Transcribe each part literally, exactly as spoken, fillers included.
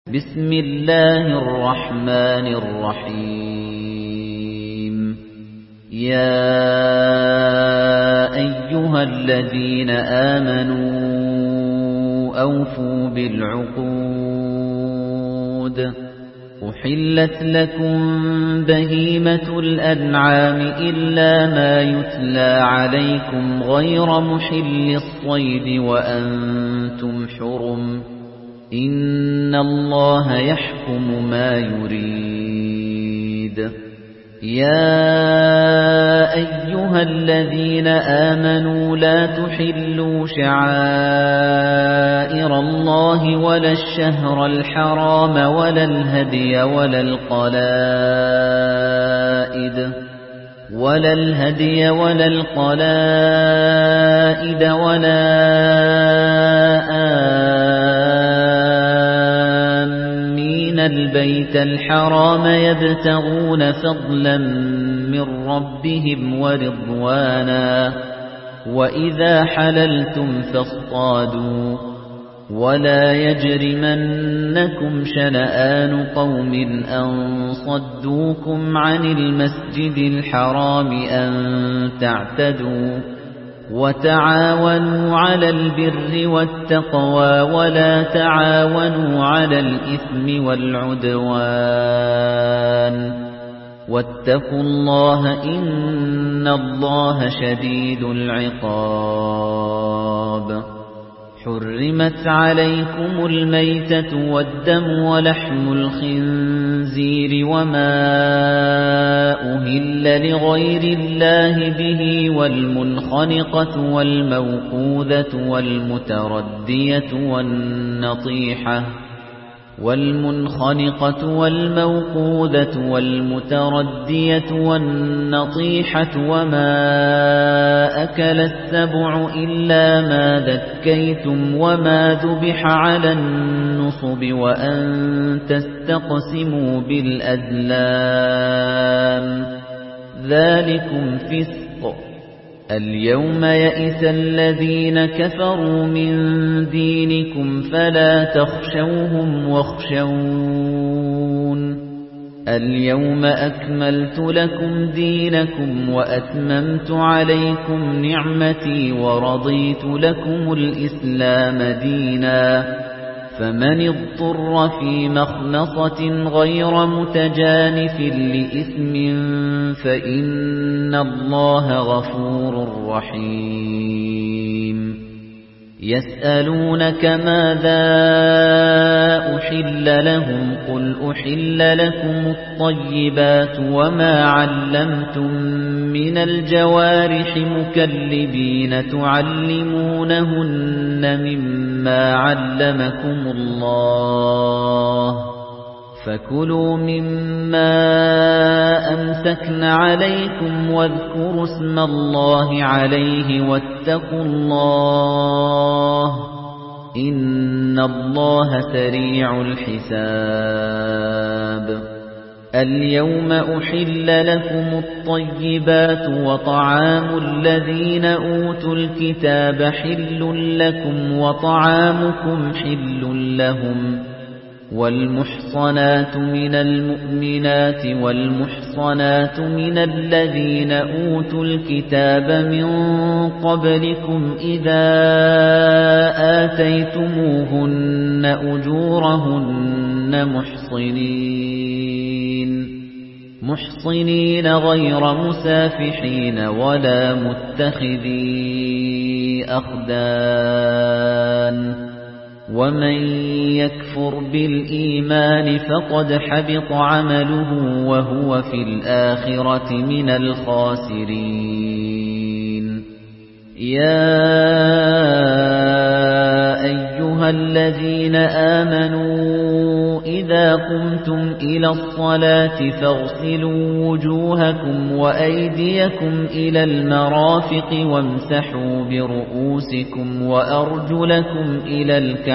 بسم الله الرحمن الرحيم يا أيها الذين آمنوا أوفوا بالعقود أحلت لكم بهيمة الأنعام إلا ما يتلى عليكم غير محل الصيد وأنتم حرم إن الله يحكم ما يريد يا أيها الذين آمنوا لا تحلوا شعائر الله ولا الشهر الحرام ولا الهدي ولا القلائد ولا الهدي ولا القلائد ولا آمين البيت الحرام يبتغون فضلا من ربهم ورضوانا وإذا حللتم فاصطادوا ولا يجرمنكم شنآن قوم أن صدوكم عن المسجد الحرام أن تعتدوا وتعاونوا على البر والتقوى ولا تعاونوا على الإثم والعدوان واتقوا الله إن الله شديد العقاب حرمت عليكم الميتة والدم ولحم الخنزير وما أهل لغير الله به والمنخنقة والموقوذة والمتردية والنطيحة والمنخنقة والموقوذة والمتردية والنطيحة وما أكل السبع إلا ما ذكيتم وما ذبح على النصب وأن تستقسموا بالأزلام ذلكم فسق اليوم يئس الذين كفروا من دينكم فلا تخشوهم واخشون اليوم أكملت لكم دينكم وأتممت عليكم نعمتي ورضيت لكم الإسلام دينا فمن اضطر في مخنصة غير متجانف لإثم فإن الله غفور رحيم يسألونك ماذا أحل لهم قل أحل لكم الطيبات وما علمتم من الجوارح مكلبين تعلمونهن مما علمكم الله فكلوا مما أمسكن عليكم واذكروا اسم الله عليه واتقوا الله إن الله سريع الحساب اليوم أحل لكم الطيبات وطعام الذين أوتوا الكتاب حل لكم وطعامكم حل لهم والمحصنات من المؤمنات والمحصنات من الذين أوتوا الكتاب من قبلكم إذا آتيتموهن أجورهن محصنين محصنين غير مسافحين ولا متخذي أخدان ومن يكفر بالإيمان فقد حبط عمله وهو في الآخرة من الخاسرين يا أيها الذين آمنوا إذا قمتم إلى الصلاة فاغسلوا وجوهكم وأيديكم إلى المرافق وامسحوا برؤوسكم وأرجلكم إلى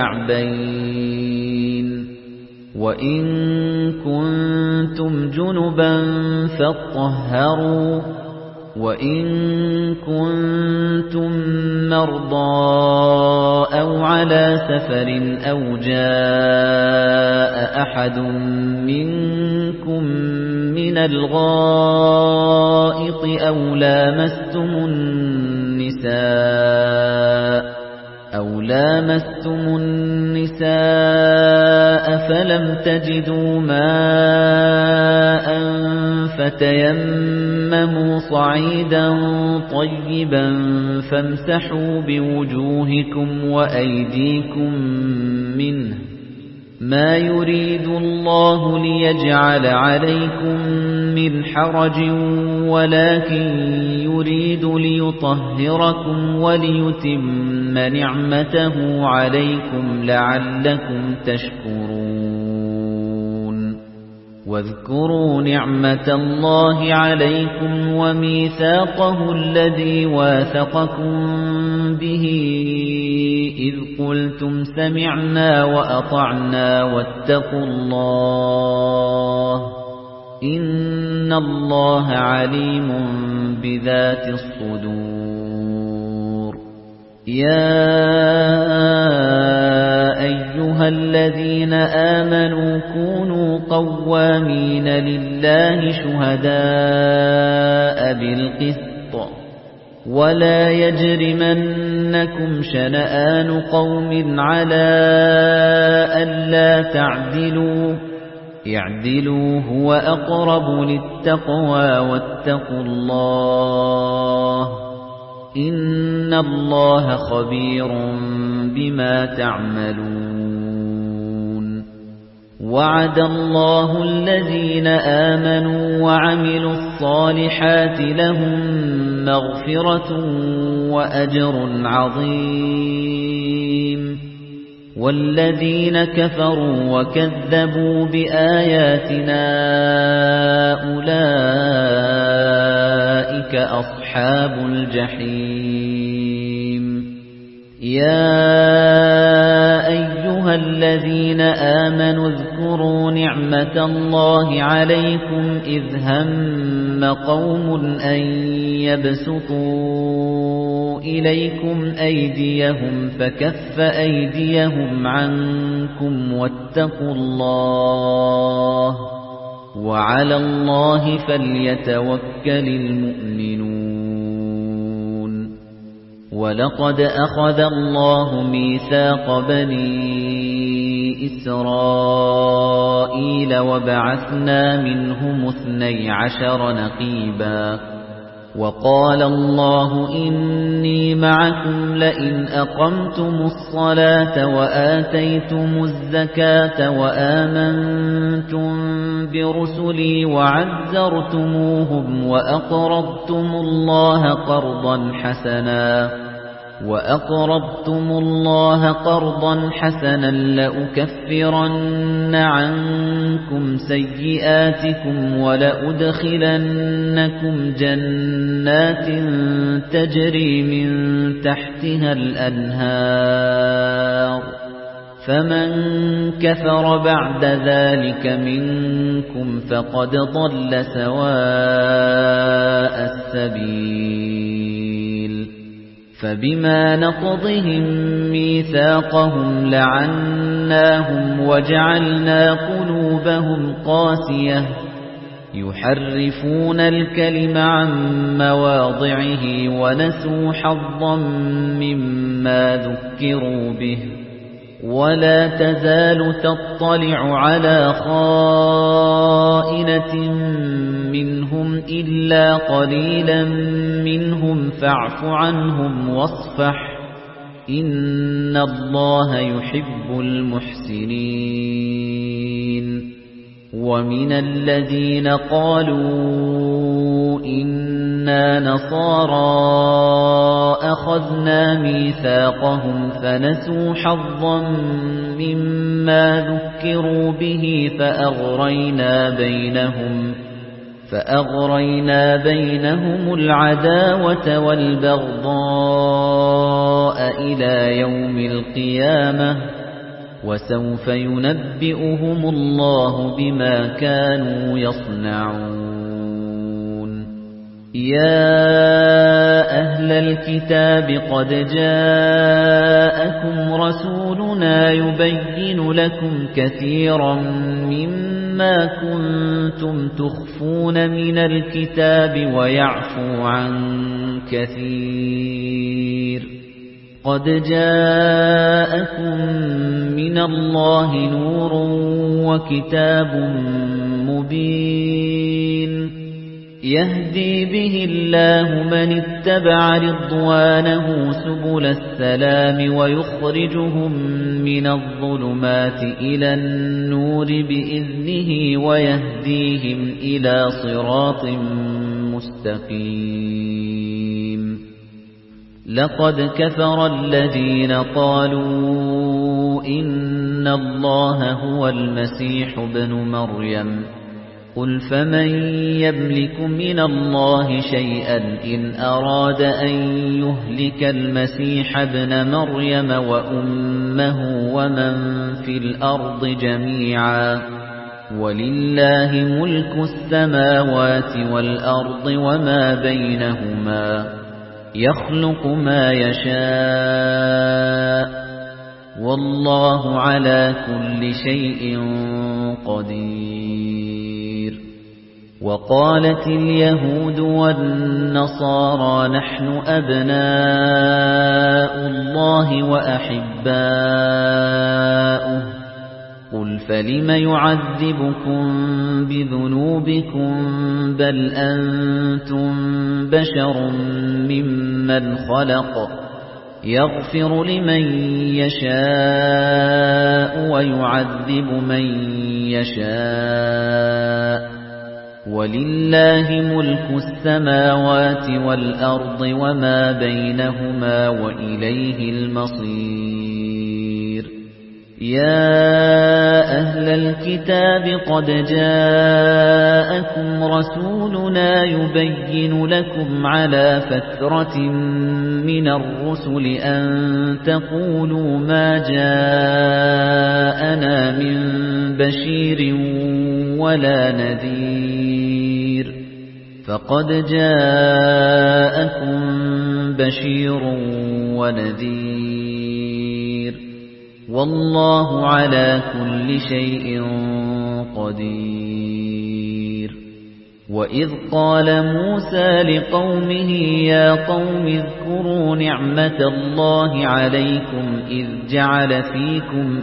الكعبين وإن كنتم جنبا فاطهروا وَإِن كُنتُم مَّرْضَىٰ أَوْ عَلَىٰ سَفَرٍ أَوْ جَاءَ أَحَدٌ مِّنكُم مِّنَ الْغَائِطِ أَوْ لَامَسْتُمُ النِّسَاءَ أَوْ لَامَسْتُمُ النِّسَاءَ فَلَمْ تَجِدُوا مَاءً فَتَيَمَّمُوا صَعِيدًا طَيِّبًا فَامْسَحُوا بِوُجُوهِكُمْ وَأَيْدِيكُم مِّنْهُ ۚ مَا يُرِيدُ اللَّهُ لِيَجْعَلَ عَلَيْكُم مِّنْ حَرَجٍ وَلَكِن يُرِيدُ لِيُطَهِّرَكُمْ وَلِيُتِمَّ نِعْمَتَهُ عَلَيْكُمْ لَعَلَّكُمْ تَشْكُرُونَ وَاذْكُرُوا نِعْمَةَ اللَّهِ عَلَيْكُمْ وَمِيثَاقَهُ الَّذِي وَاثَقَكُم بِهِ إِذْ قُلْتُمْ سَمِعْنَا وَأَطَعْنَا وَاتَّقُوا اللَّهَ إِنَّ اللَّهَ عَلِيمٌ بِذَاتِ الصُّدُورِ يَا أَيُّهَا الَّذِينَ آمَنُوا كُونُوا قَوَّامِينَ لِلَّهِ شُهَدَاءَ بِالْقِسْطِ وَلَا يَجْرِمَنَّكُمْ شَنَآنُ قَوْمٍ عَلَىٰ أَلَّا تَعْدِلُوا اعْدِلُوا هُوَ أَقْرَبُ لِلتَّقْوَىٰ وَاتَّقُوا اللَّهَ إِنَّ اللَّهَ خَبِيرٌ بِمَا تَعْمَلُونَ وَعَدَ اللَّهُ الَّذِينَ آمَنُوا وَعَمِلُوا الصَّالِحَاتِ لَهُم مَّغْفِرَةٌ وَأَجْرٌ عَظِيمٌ وَالَّذِينَ كَفَرُوا وَكَذَّبُوا بِآيَاتِنَا أُولَئِكَ أَصْحَابُ الْجَحِيمِ يَا أَيُّهَا الَّذِينَ آمَنُوا اذْكُرُوا نِعْمَةَ اللَّهِ عَلَيْكُمْ إِذْ هَمَّ قَوْمٌ أَن يَبْسُطُوا إِلَيْكُمْ أَيْدِيَهُمْ فَكَفَّ أَيْدِيَهُمْ عَنكُمْ وَاتَّقُوا اللَّهَ وَعَلَى اللَّهِ فَلْيَتَوَكَّلِ الْمُؤْمِنُونَ وَلَقَدْ أَخَذَ اللَّهُ مِيثَاقَ بَنِي إِسْرَائِيلَ وَبَعَثْنَا مِنْهُمُ اثْنَيْ عَشَرَ نَقِيبًا وَقَالَ اللَّهُ إِنِّي مَعَكُمْ لَئِنْ أَقَمْتُمُ الصَّلَاةَ وَآتَيْتُمُ الزَّكَاةَ وَآمَنْتُمْ بِرُسُلِي وَعَزَّرْتُمُوهُمْ وَأَقْرَضْتُمُ اللَّهَ قَرْضًا حَسَنًا وَأَقْرَضْتُمُ اللَّهَ قَرْضًا حَسَنًا لَّأُكَفِّرَنَّ عَنكُمْ سَيِّئَاتِكُمْ وَلَأُدْخِلَنَّكُمْ جَنَّاتٍ تَجْرِي مِن تَحْتِهَا الْأَنْهَارُ فَمَن كَفَرَ بَعْدَ ذَلِكَ مِنكُمْ فَقَدْ ضَلَّ سَوَاءَ السَّبِيلِ فَبِمَا نَقْضِهِم مِّيثَاقَهُمْ لَعَنَّاهُمْ وَجَعَلْنَا قُلُوبَهُمْ قَاسِيَةً يُحَرِّفُونَ الْكَلِمَ عَن مَّوَاضِعِهِ وَنَسُوا حَظًّا مِّمَّا ذُكِّرُوا بِهِ وَلَا تَزَالُ تَطَّلِعُ عَلَى خَائِنَةٍ مِّنْهُمْ إِلَّا قَلِيلًا مِّنْهُمْ فَاعْفُ عَنْهُمْ وَاصْفَحْ إِنَّ اللَّهَ يُحِبُّ الْمُحْسِنِينَ وَمِنَ الَّذِينَ قَالُوا إِنَّا نَصَارَىٰ أَخَذْنَا مِيثَاقَهُمْ فَنَسُوا حَظًّا مِّمَّا ذُكِّرُوا بِهِ فَأَغْرَيْنَا بَيْنَهُمْ فَأَغْرَيْنَا بَيْنَهُمُ الْعَدَاوَةَ وَالْبَغْضَاءَ إِلَى يَوْمِ الْقِيَامَةِ وَسَوْفَ يُنَبِّئُهُمُ اللَّهُ بِمَا كَانُوا يَصْنَعُونَ يَا أَهْلَ الْكِتَابِ قَدْ جَاءَكُمْ رَسُولُنَا يُبَيِّنُ لَكُمْ كَثِيرًا مِّمَّا كُنتُمْ تُخْفُونَ مِنَ الْكِتَابِ وَيَعْفُو عَن كَثِيرٍ قَدْ جَاءَكُم مِّنَ اللَّهِ نُورٌ وَكِتَابٌ مُّبِينٌ يَهْدِي بِهِ اللَّهُ مَنِ اتَّبَعَ رِضْوَانَهُ سُبُلَ السَّلَامِ وَيُخْرِجُهُم مِّنَ الظُّلُمَاتِ إِلَى النُّورِ بِإِذْنِهِ وَيَهْدِيهِمْ إِلَى صِرَاطٍ مُّسْتَقِيمٍ لَقَدْ كَفَرَ الَّذِينَ قَالُوا إِنَّ اللَّهَ هُوَ الْمَسِيحُ ابْنُ مَرْيَمَ قُلْ فَمَن يَمْلِكُ مِنَ اللَّهِ شَيْئًا إِنْ أَرَادَ أَن يُهْلِكَ الْمَسِيحَ ابْنَ مَرْيَمَ وَأُمَّهُ وَمَن فِي الْأَرْضِ جَمِيعًا وَلِلَّهِ مُلْكُ السَّمَاوَاتِ وَالْأَرْضِ وَمَا بَيْنَهُمَا يَخْلُقُ مَا يَشَاءُ وَاللَّهُ عَلَى كُلِّ شَيْءٍ قَدِيرٌ وَقَالَتِ الْيَهُودُ وَالنَّصَارَى نَحْنُ أَبْنَاءُ اللَّهِ وَأَحِبَّاؤُهُ قُلْ فَلِمَ يُعَذِّبُكُم بِذُنُوبِكُم بَلْ أَنتُم بَشَرٌ مِّمَّنْ خَلَقَ يَغْفِرُ لِمَن يَشَاءُ وَيُعَذِّبُ مَن يَشَاءُ وَلِلَّهِ مُلْكُ السَّمَاوَاتِ وَالْأَرْضِ وَمَا بَيْنَهُمَا وَإِلَيْهِ الْمَصِيرُ يَا أَهْلَ الْكِتَابِ قَدْ جَاءَكُمْ رَسُولُنَا يُبَيِّنُ لَكُمْ عَلَى فَتْرَةٍ مِنَ الرُّسُلِ أَن تَقُولُوا مَا جَاءَنَا مِن بَشِيرٍ وَلَا نَذِيرٍ فَقَدْ جَاءَكُم بَشِيرٌ وَنَذِيرٌ وَاللَّهُ عَلَى كُلِّ شَيْءٍ قَدِيرٌ وَإِذْ قَالَ مُوسَى لِقَوْمِهِ يَا قَوْمِ اذْكُرُوا نِعْمَةَ اللَّهِ عَلَيْكُمْ إِذْ جَعَلَ فِيكُمْ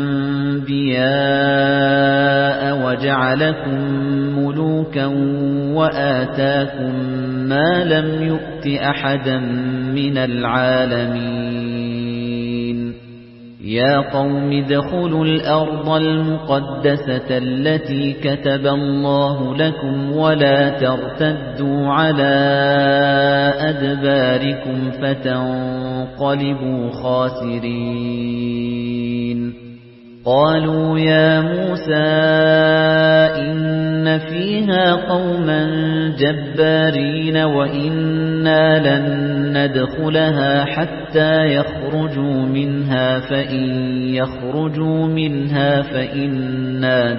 أَنبِيَاءَ وَجَعَلَكُم مُّلُوكًا وَآتَاكُم مَّا لَمْ يُؤْتِ أَحَدًا مِّنَ الْعَالَمِينَ يَا قَوْمِ ادْخُلُوا الْأَرْضَ الْمُقَدَّسَةَ الَّتِي كَتَبَ اللَّهُ لَكُمْ وَلَا تَرْتَدُّوا عَلَى أَدْبَارِكُمْ فَتَنقَلِبُوا خَاسِرِينَ قَالُوا يَا مُوسَى إِنَّ فِيهَا قَوْمًا جَبَّارِينَ وَإِنَّا لَن نَّدْخُلَهَا حَتَّى يَخْرُجُوا مِنْهَا فَإِن يَخْرُجُوا مِنْهَا فَإِنَّا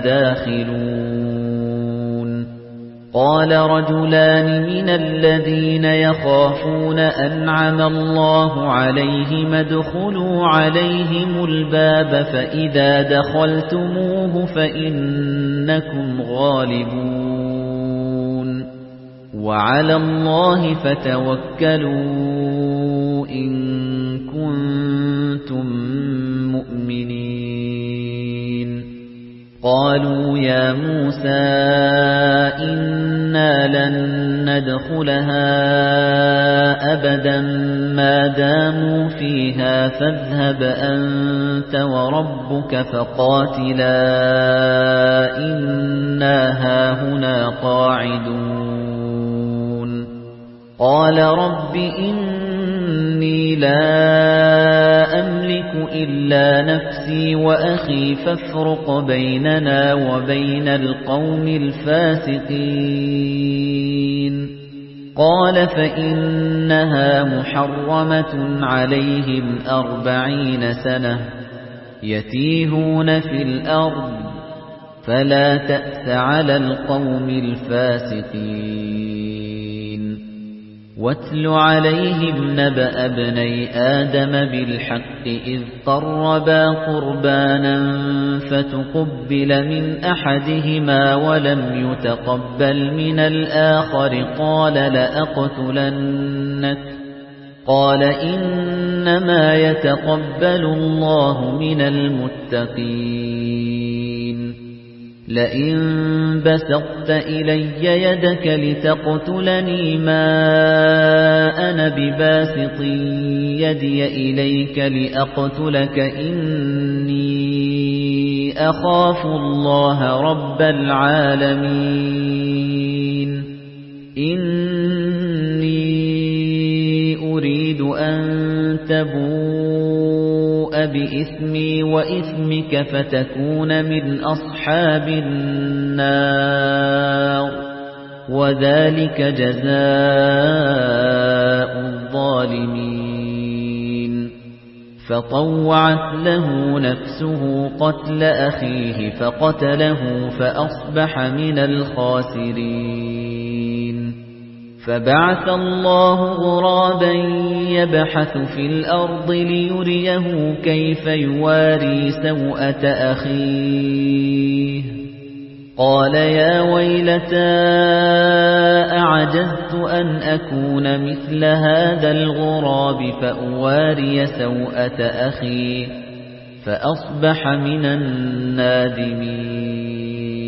دَاخِلُونَ قَالَ رَجُلَانِ مِنَ الَّذِينَ يَخَافُونَ أَنْعَمَ اللَّهُ عَلَيْهِمْ ادْخُلُوا عَلَيْهِمُ الْبَابَ فَإِذَا دَخَلْتُمُوهُ فَإِنَّكُمْ غَالِبُونَ وَعَلَى اللَّهِ فَتَوَكَّلُوا إِن كُنتُم مُّؤْمِنِينَ قَالُوا يَا مُوسَى إِنَّا لَن نَّدْخُلَهَا أَبَدًا مَّا دَامُوا فِيهَا فَاذْهَبْ أَنتَ وَرَبُّكَ فَقَاتِلَا إِنَّا هَاهُنَا قَاعِدُونَ قَالَ رَبِّ إِنِّي لَا أَمْلِكُ إِلَّا نَفْسِي وَأَخِي فَافْرُقْ بَيْنَنَا وَبَيْنَ الْقَوْمِ الْفَاسِقِينَ قَالَ فَإِنَّهَا مُحَرَّمَةٌ عَلَيْهِمْ أَرْبَعِينَ سَنَةً يَتِيهُونَ فِي الْأَرْضِ فَلَا تَأْسَ عَلَى الْقَوْمِ الْفَاسِقِينَ وَاتْلُ عَلَيْهِمْ نَبَأَ ابْنَيْ آدَمَ بِالْحَقِّ إِذْ قَرَّبَا قُرْبَانًا فَتُقُبِّلَ مِنْ أَحَدِهِمَا وَلَمْ يُتَقَبَّلْ مِنَ الْآخَرِ قَالَ لَأَقْتُلَنَّكَ قَالَ إِنَّمَا يَتَقَبَّلُ اللَّهُ مِنَ الْمُتَّقِينَ لَئِن بَسَطتَ إِلَيَّ يَدَكَ لِتَقْتُلَنِي مَا أَنَا بِبَاسِطٍ يَدِي إِلَيْكَ لِأَقْتُلَكَ إِنِّي أَخَافُ اللَّهَ رَبَّ الْعَالَمِينَ إِنِّي أُرِيدُ أَن تَبُوءَ بِإِثْمِي وَإِثْمِكَ فَتَكُونَ مِنْ أَصْحَابِ النَّارِ وَذَلِكَ جَزَاءُ الظَّالِمِينَ فَطَوَّعَتْ لَهُ نَفْسُهُ قَتْلَ أَخِيهِ فَقَتَلَهُ فَأَصْبَحَ مِنَ الْخَاسِرِينَ فَبَعَثَ اللَّهُ غُرَابًا يَبْحَثُ فِي الْأَرْضِ لِيُرِيَهُ كَيْفَ يُوَارِي سَوْءَةَ أَخِيهِ قَالَ يَا وَيْلَتَا أَعَجَزْتُ أَنْ أَكُونَ مِثْلَ هَذَا الْغُرَابِ فَأُوَارِيَ سَوْءَةَ أَخِي فَأَصْبَحَ مِنَ النَّادِمِينَ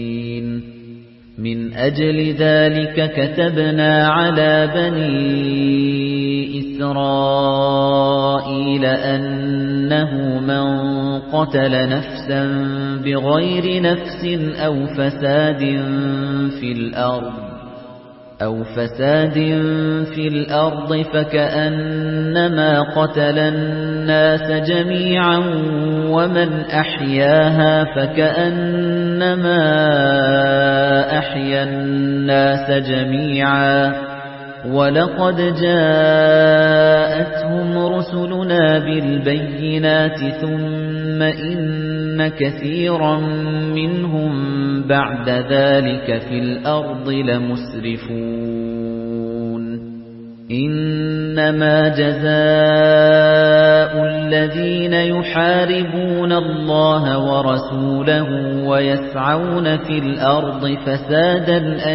مِنْ أَجْلِ ذَلِكَ كَتَبْنَا عَلَى بَنِي إِسْرَائِيلَ أَنَّهُ مَنْ قَتَلَ نَفْسًا بِغَيْرِ نَفْسٍ أَوْ فَسَادٍ فِي الْأَرْضِ أَوْ فَسَادٍ في الْأَرْضِ فَكَأَنَّمَا قَتَلَ النَّاسَ جَمِيعًا وَمَنْ أَحْيَاهَا فَكَأَنَّمَا أَحْيَا النَّاسَ جَمِيعًا وَلَقَدْ جَاءَتْهُمْ رُسُلُنَا بِالْبَيِّنَاتِ ثُمَّ إِنَّ كَثِيرًا مِنْهُمْ بَعْدَ ذَلِكَ فِي الْأَرْضِ لَمُسْرِفُونَ إِنَّمَا جَزَاءُ الَّذِينَ يُحَارِبُونَ اللَّهَ وَرَسُولَهُ وَيَسْعَوْنَ فِي الْأَرْضِ فَسَادًا أَن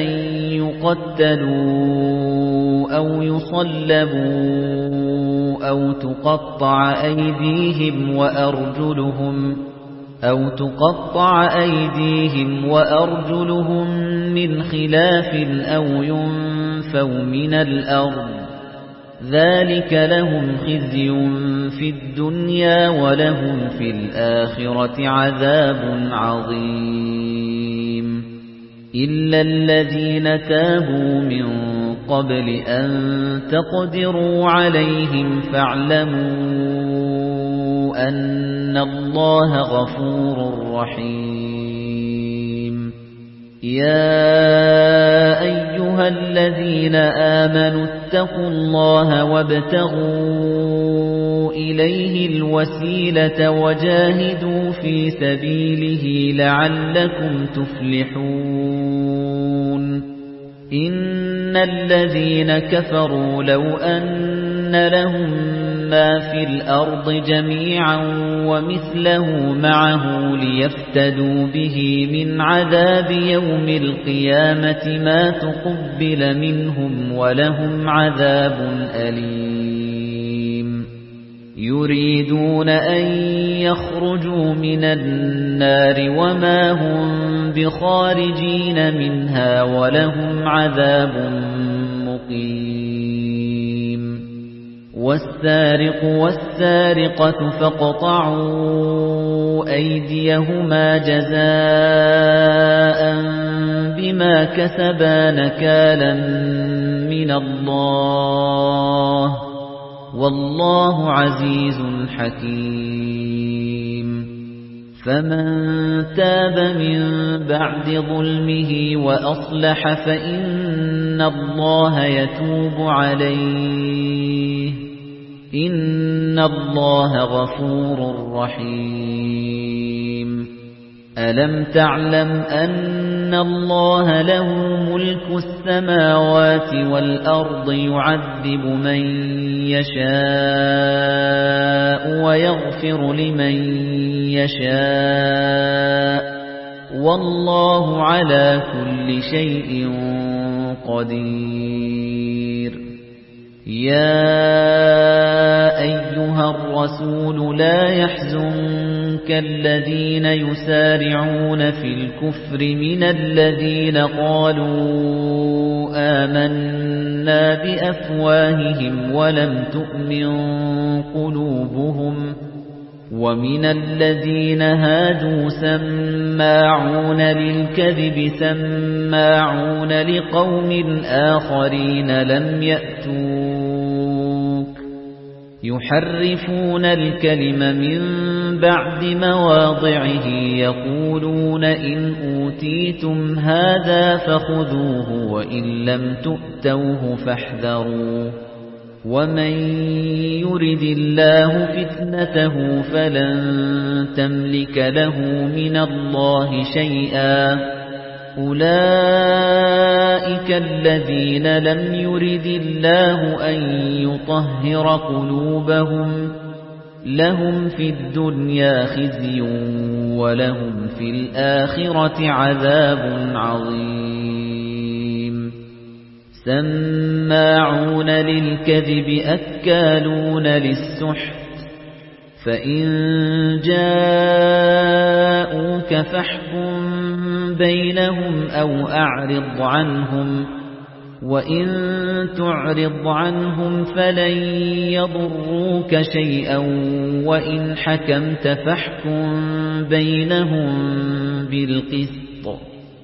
يُقَتَّلُوا أَوْ يُصَلَّبُوا أَوْ تُقَطَّعَ أَيْدِيهِمْ وَأَرْجُلُهُمْ أَوْ تُقَطَّعَ أَيْدِيهِمْ وَأَرْجُلُهُم مِّنْ خِلَافٍ أَوْ يُنفَوْا مِنَ الْأَرْضِ ذَلِكَ لَهُمْ خِزْيٌ فِي الدُّنْيَا وَلَهُمْ فِي الْآخِرَةِ عَذَابٌ عَظِيمٌ إِلَّا الَّذِينَ تَابُوا مِن قَبْلِ أَن تَقْدِرُوا عَلَيْهِمْ فَاعْلَمُوا أَنَّ اللَّهَ غَفُورٌ رَّحِيمٌ يَا أَيُّهَا الَّذِينَ آمَنُوا اتَّقُوا اللَّهَ وَابْتَغُوا إِلَيْهِ الْوَسِيلَةَ وَجَاهِدُوا فِي سَبِيلِهِ لَعَلَّكُمْ تُفْلِحُونَ إِنَّ الَّذِينَ كَفَرُوا لَوْ أَنَّ لَهُم مَّا فِي الْأَرْضِ جَمِيعًا وَمِثْلَهُ مَعَهُ لِيَفْتَدُوا بِهِ مِنْ عَذَابِ يَوْمِ الْقِيَامَةِ مَا تُقُبِّلَ مِنْهُمْ وَلَهُمْ عَذَابٌ أَلِيمٌ يُرِيدُونَ أَن يَخْرُجُوا مِنَ النَّارِ وَمَا هُمْ بِخَارِجِينَ مِنْهَا وَلَهُمْ عَذَابٌ مُقِيمٌ وَالسَّارِقُ وَالسَّارِقَةُ فَاقْطَعُوا أَيْدِيَهُمَا جَزَاءً بِمَا كَسَبَا نَكَالًا مِنَ اللَّهِ وَاللَّهُ عَزِيزٌ حَكِيمٌ فَمَن تَابَ مِن بَعْدِ ظُلْمِهِ وَأَصْلَحَ فَإِنَّ اللَّهَ يَتُوبُ عَلَيْهِ إِنَّ اللَّهَ غَفُورٌ رَّحِيمٌ أَلَمْ تَعْلَمْ أَنَّ اللَّهَ لَهُ مُلْكُ السَّمَاوَاتِ وَالْأَرْضِ يُعَذِّبُ مَن يَشَاءُ وَيَغْفِرُ لِمَن يَشَاءُ وَاللَّهُ عَلَى كُلِّ شَيْءٍ قَدِيرٌ يَا أَيُّهَا الرَّسُولُ لَا يَحْزُنكَ الَّذِينَ يُسَارِعُونَ فِي الْكُفْرِ مِنَ الَّذِينَ قَالُوا آمَنَّا بِأَفْوَاهِهِمْ وَلَمْ تُؤْمِنْ قُلُوبُهُمْ وَمِنَ الَّذِينَ هَادُوا سَمَّاعُونَ لِلْكَذِبِ سَمَّاعُونَ لِقَوْمٍ آخَرِينَ لَمْ يَأْتُوكَ يُحَرِّفُونَ الْكَلِمَ مِنْ بَعْدِ مَوَاضِعِهِ يَقُولُونَ إِنْ أُوتِيتُمْ هَذَا فَخُذُوهُ وَإِنْ لَمْ تُؤْتَوْهُ فاحذروا وَمَن يُرِدِ اللَّهُ فِتْنَتَهُ فَلَن تَمْلِكَ لَهُ مِنَ اللَّهِ شَيْئًا أُولَئِكَ الَّذِينَ لَمْ يُرِدِ اللَّهُ أَن يُطَهِّرَ قُلُوبَهُمْ لَهُمْ فِي الدُّنْيَا خِزْيٌ وَلَهُمْ فِي الْآخِرَةِ عَذَابٌ عَظِيمٌ سَمَّاعُونَ لِلْكَذِبِ أَكَّالُونَ لِلسُّحْتِ فَإِن جَاءُوكَ فَاحْكُم بَيْنَهُمْ أَوْ أَعْرِضْ عَنْهُمْ وَإِن تُعْرِضْ عَنْهُمْ فَلَن يَضُرُّوكَ شَيْئًا وَإِنْ حَكَمْتَ فَاحْكُم بَيْنَهُم بِالْقِسْطِ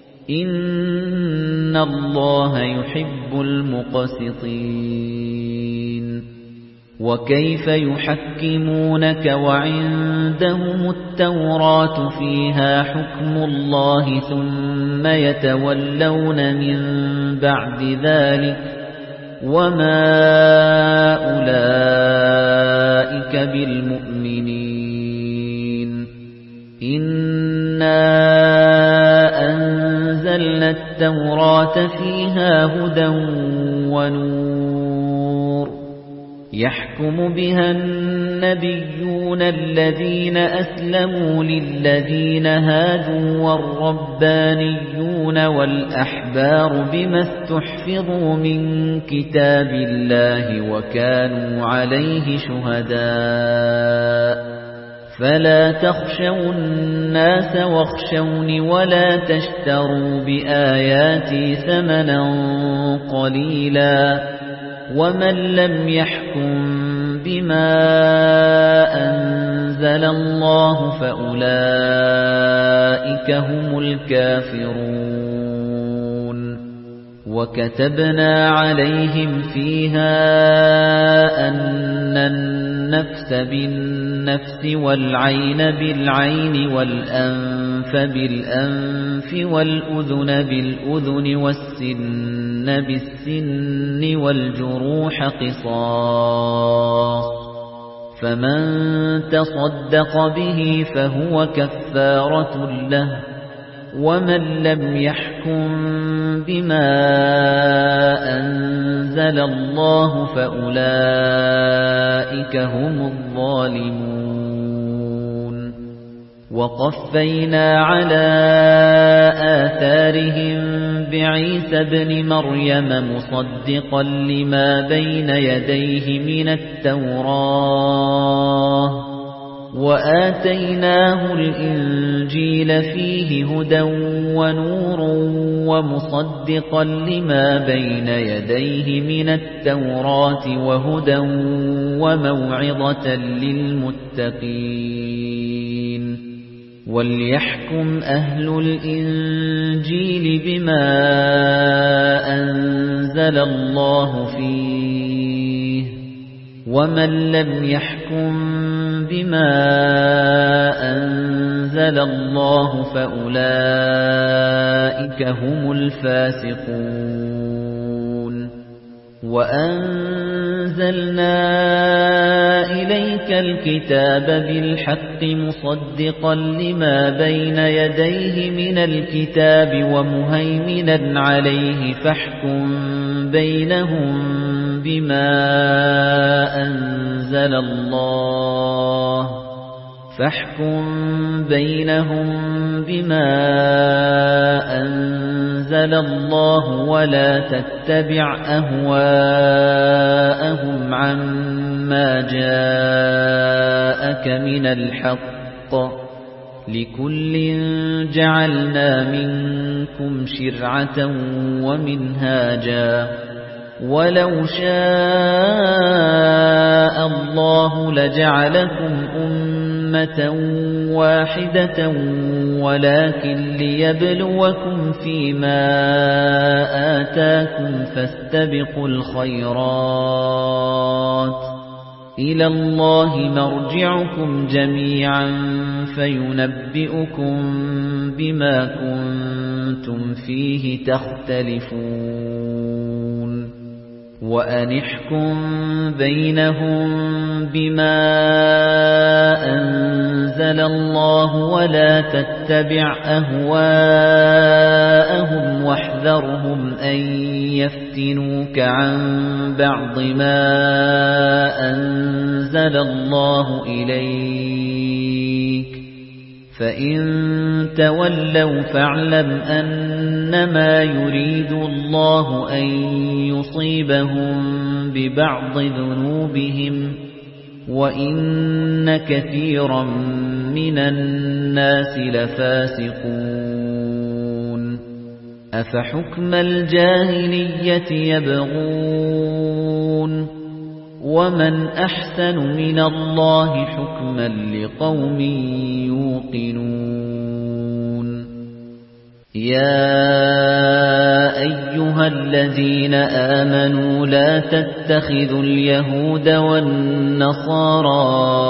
إِنَّ اللَّهَ يُحِبُّ الْمُقْسِطِينَ وَكَيْفَ يُحَكِّمُونَكَ وَعِندَهُمُ التَّوْرَاةُ فِيهَا حُكْمُ اللَّهِ ثُمَّ يَتَوَلَّوْنَ مِن بَعْدِ ذَلِكَ وَمَا أُولَئِكَ بِالْمُؤْمِنِينَ إِنَّا أَنزَلْنَا التَّوْرَاةَ فِيهَا هُدًى وَنُورٌ يَحْكُمُ بِهَا النَّبِيُّونَ الَّذِينَ أَسْلَمُوا لِلَّذِينَ هَادُوا وَالرَّبَّانِيُّونَ وَالْأَحْبَارُ بِمَا اسْتُحْفِظُوا مِنْ كِتَابِ اللَّهِ وَكَانُوا عَلَيْهِ شُهَدَاءَ فَلَا تَخْشَوُا النَّاسَ وَاخْشَوْنِ وَلَا تَشْتَرُوا بِآيَاتِي ثَمَنًا قَلِيلًا وَمَن لَّمْ يَحْكُم بِمَا أَنزَلَ اللَّهُ فَأُولَئِكَ هُمُ الْكَافِرُونَ وَكَتَبْنَا عَلَيْهِمْ فِيهَا أَنَّ النَّفْسَ بِالنَّفْسِ وَالْعَيْنَ بِالْعَيْنِ وَالْأَنفَ بِالْأَنفِ وَالْأُذُنَ بِالْأُذُنِ وَالسِّنَّ بِالسِّنِّ وَالْجُرُوحَ قِصَاصٌ فَمَن تَصَدَّقَ بِهِ فَهُوَ كَفَّارَةٌ لَّهُ وَمَن لَّمْ يَحْكُم بِمَا أَنزَلَ اللَّهُ فَأُولَئِكَ هُمُ الظَّالِمُونَ وَقَفَّيْنَا عَلَى آثَارِهِم بِعِيسَى ابْنِ مَرْيَمَ مُصَدِّقًا لِّمَا بَيْنَ يَدَيْهِ مِنَ التَّوْرَاةِ وَآتَيْنَاهُ الْإِنْجِيلَ فِيهِ هُدًى وَنُورٌ وَمُصَدِّقًا لِمَا بَيْنَ يَدَيْهِ مِنَ التَّوْرَاةِ وَهُدًى وَمَوْعِظَةً لِلْمُتَّقِينَ وَلْيَحْكُمْ أَهْلُ الْإِنْجِيلِ بِمَا أَنزَلَ اللَّهُ فِيهِ وَمَن لَّمْ يَحْكُم بِمَا أَنزَلَ اللَّهُ فَأُولَئِكَ هُمُ الْفَاسِقُونَ وَأَنزَلْنَا أَنزَلْنَا إِلَيْكَ الْكِتَابَ بِالْحَقِّ مُصَدِّقًا لِمَا بَيْنَ يَدَيْهِ مِنَ الْكِتَابِ وَمُهَيْمِنًا عَلَيْهِ فَاحْكُم بَيْنَهُم بِمَا أَنزَلَ اللَّهُ فَاحْكُم بَيْنَهُم بِمَا أَنزَلَ اللَّهُ وَلَا تَتَّبِعْ أَهْوَاءَهُمْ عَمَّا جَاءَكَ مِنَ الْحَقِّ ۚ لِكُلٍّ جَعَلْنَا مِنكُمْ شِرْعَةً وَمِنْهَاجًا ۚ وَلَوْ شَاءَ اللَّهُ لَجَعَلَكُمْ أُمَّةً وَاحِدَةً وَلَكِن لِّيَبْلُوَكُمْ فِيمَا آتَاكُمْ فَاسْتَبِقُوا الْخَيْرَاتِ ۚ إِلَى اللَّهِ مَرْجِعُكُمْ جَمِيعًا فَيُنَبِّئُكُم بِمَا كُنتُمْ فِيهِ تَخْتَلِفُونَ وَأَنِ احْكُم بَيْنَهُم بِمَا أَنزَلَ اللَّهُ وَلَا تَتَّبِعْ أَهْوَاءَهُمْ وَاحْذَرْهُمْ أَن يَفْتِنُوكَ عَن بَعْضِ مَا أَنزَلَ اللَّهُ إِلَيْكَ ۖ فَإِن تَوَلَّوْا فَاعْلَمْ أَنَّمَا يُرِيدُ اللَّهُ أَن يُصِيبَهُم بِبَعْضِ ذُنُوبِهِمْ ۗ وَإِنَّ كَثِيرًا مِّنَ النَّاسِ لَفَاسِقُونَ أَفَحُكْمَ الْجَاهِلِيَّةِ يَبْغُونَ وَمَنْ أَحْسَنُ مِنَ اللَّهِ حُكْمًا لِقَوْمٍ يُوقِنُونَ يَا أَيُّهَا الَّذِينَ آمَنُوا لَا تَتَّخِذُوا الْيَهُودَ وَالنَّصَارَىٰ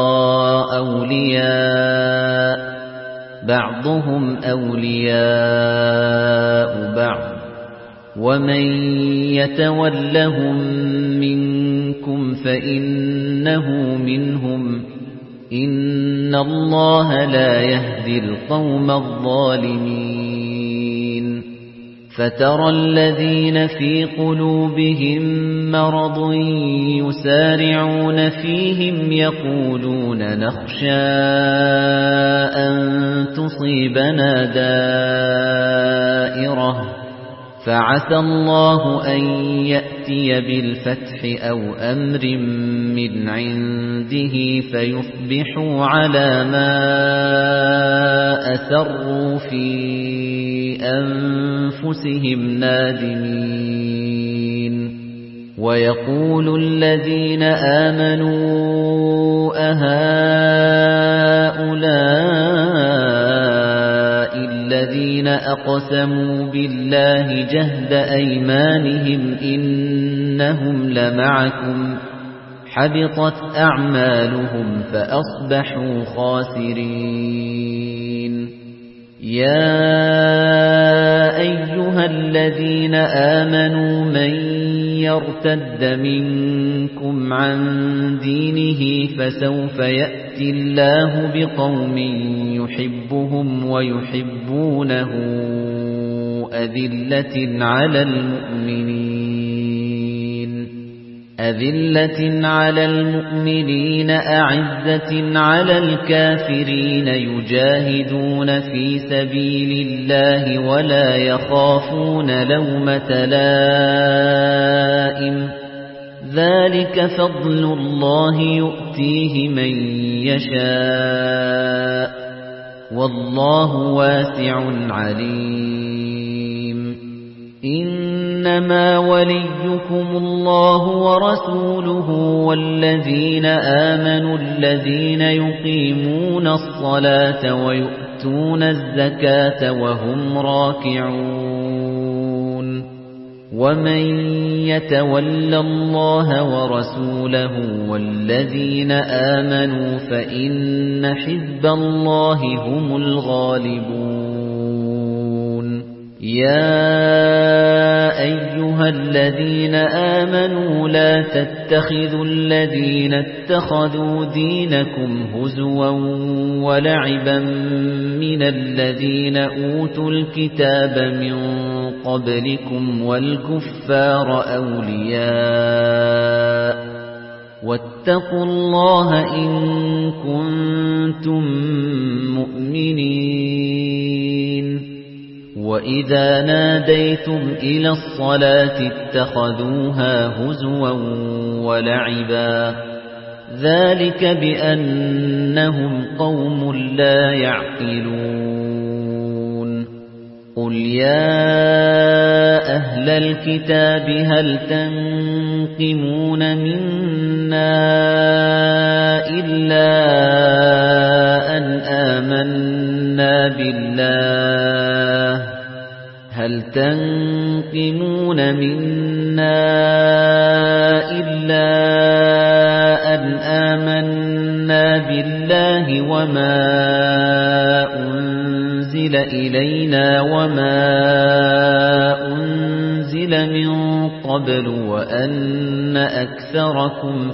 أَوْلِيَاءَ بَعْضُهُمْ أَوْلِيَاءُ بَعْضٍ وَمَن يَتَوَلَّهُم مِّنكُمْ فَإِنَّهُ مِنْهُمْ ۗ إِنَّ اللَّهَ لَا يَهْدِي الْقَوْمَ الظَّالِمِينَ فَتَرَى الَّذِينَ فِي قُلُوبِهِم مَّرَضٌ يُسَارِعُونَ فِيهِمْ يَقُولُونَ نَخْشَىٰ أَن تُصِيبَنَا دَائِرَةٌ فَعَسَى اللَّهُ أَن يَأْتِيَ بِالْفَتْحِ أَوْ أَمْرٍ مِّنْ عِندِهِ فَيُصْبِحُوا عَلَىٰ مَا أَسَرُّوا فِي أَنفُسِهِمْ نَادِمِينَ وَيَقُولُ الَّذِينَ آمَنُوا أَهَٰؤُلَاءِ الَّذِينَ أَقْسَمُوا بِاللَّهِ جَهْدَ أَيْمَانِهِمْ إِنَّهُمْ لَمَعَكُمْ ۚ حَبِطَتْ أَعْمَالُهُمْ فَأَصْبَحُوا خَاسِرِينَ يَا أَيُّهَا الَّذِينَ آمَنُوا مَن يَرْتَدَّ مِنكُمْ عَن دِينِهِ فَسَوْفَ يَأْتِي اللَّهُ بِقَوْمٍ يُحِبُّهُمْ وَيُحِبُّونَهُ أَذِلَّةٍ عَلَى الْمُؤْمِنِينَ أَذِلَّةٍ عَلَى الْمُؤْمِنِينَ أَعِزَّةٍ عَلَى الْكَافِرِينَ يُجَاهِدُونَ فِي سَبِيلِ اللَّهِ وَلَا يَخَافُونَ لَوْمَةَ لَائِمٍ ذَلِكَ فَضْلُ اللَّهِ يُؤْتِيهِ مَن يَشَاءُ وَاللَّهُ وَاسِعٌ عَلِيمٌ إِنَّمَا وَلِيُّكُمُ اللَّهُ وَرَسُولُهُ وَالَّذِينَ آمَنُوا الَّذِينَ يُقِيمُونَ الصَّلَاةَ وَيُؤْتُونَ الزَّكَاةَ وَهُمْ رَاكِعُونَ وَمَن يَتَوَلَّ اللَّهَ وَرَسُولَهُ وَالَّذِينَ آمَنُوا فَإِنَّ حِزْبَ اللَّهِ هُمُ الْغَالِبُونَ يَا أَيُّهَا أَيُّهَا الَّذِينَ آمَنُوا لَا تَتَّخِذُوا الَّذِينَ اتَّخَذُوا دِينَكُمْ هُزُوًا وَلَعِبًا مِنَ الَّذِينَ أُوتُوا الْكِتَابَ مِنْ قَبْلِكُمْ وَالْكُفَّارَ أَوْلِيَاءَ وَاتَّقُوا اللَّهَ إِن كُنتُم مُّؤْمِنِينَ وَإِذَا نَادَيْتُمْ إِلَى الصَّلَاةِ اتَّخَذُوهَا هُزُوًا وَلَعِبًا ذَلِكَ بِأَنَّهُمْ قَوْمٌ لَّا يَعْقِلُونَ قُلْ يَا أَهْلَ الْكِتَابِ هَلْ تَنقِمُونَ مِنَّا إِلَّا أَنْ آمَنَّا بِاللَّهِ هَلْ تَنقِمُونَ مِنَّا إِلَّا أَنْ آمَنَّا بِاللَّهِ وَمَا أُنْزِلَ إِلَيْنَا وَمَا أُنْزِلَ مِنْ قَبْلُ وَأَنَّ أَكْثَرَكُمْ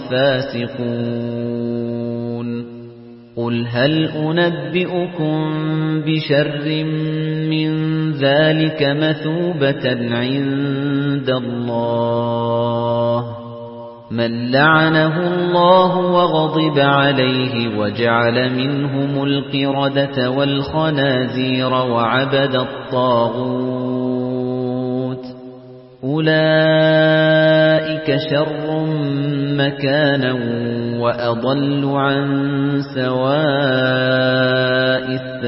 فَاسِقُونَ قُلْ هَلْ أُنَبِّئُكُم بِشَرٍّ مِّن ذَلِكَ مَثُوبَةً عِندَ اللَّهِ مَن لَّعَنَهُ اللَّهُ وَغَضِبَ عَلَيْهِ وَجَعَلَ مِنْهُمُ الْقِرَدَةَ وَالْخَنَازِيرَ وَعَبَدَ الطَّاغُوتَ أُولَئِكَ شَرٌّ مَّكَانًا وَأَضَلُّ عَن سَوَاءِ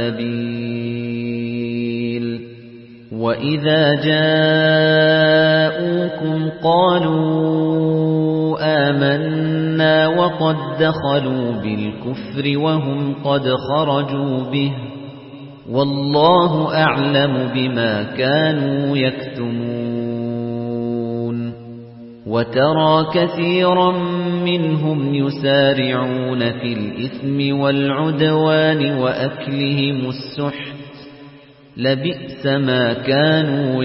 السَّبِيلِ وَإِذَا جَاءُوكُمْ قَالُوا آمَنَّا وَقَدْ دَخَلُوا بِالْكُفْرِ وَهُمْ قَدْ خَرَجُوا بِهِ وَاللَّهُ أَعْلَمُ بِمَا كَانُوا يَكْتُمُونَ وَتَرَى كَثِيرًا مِنْهُمْ يُسَارِعُونَ فِي الْإِثْمِ وَالْعُدْوَانِ وَأَكْلِهِمُ السُّحْتَ لَبِئْسَ مَا كَانُوا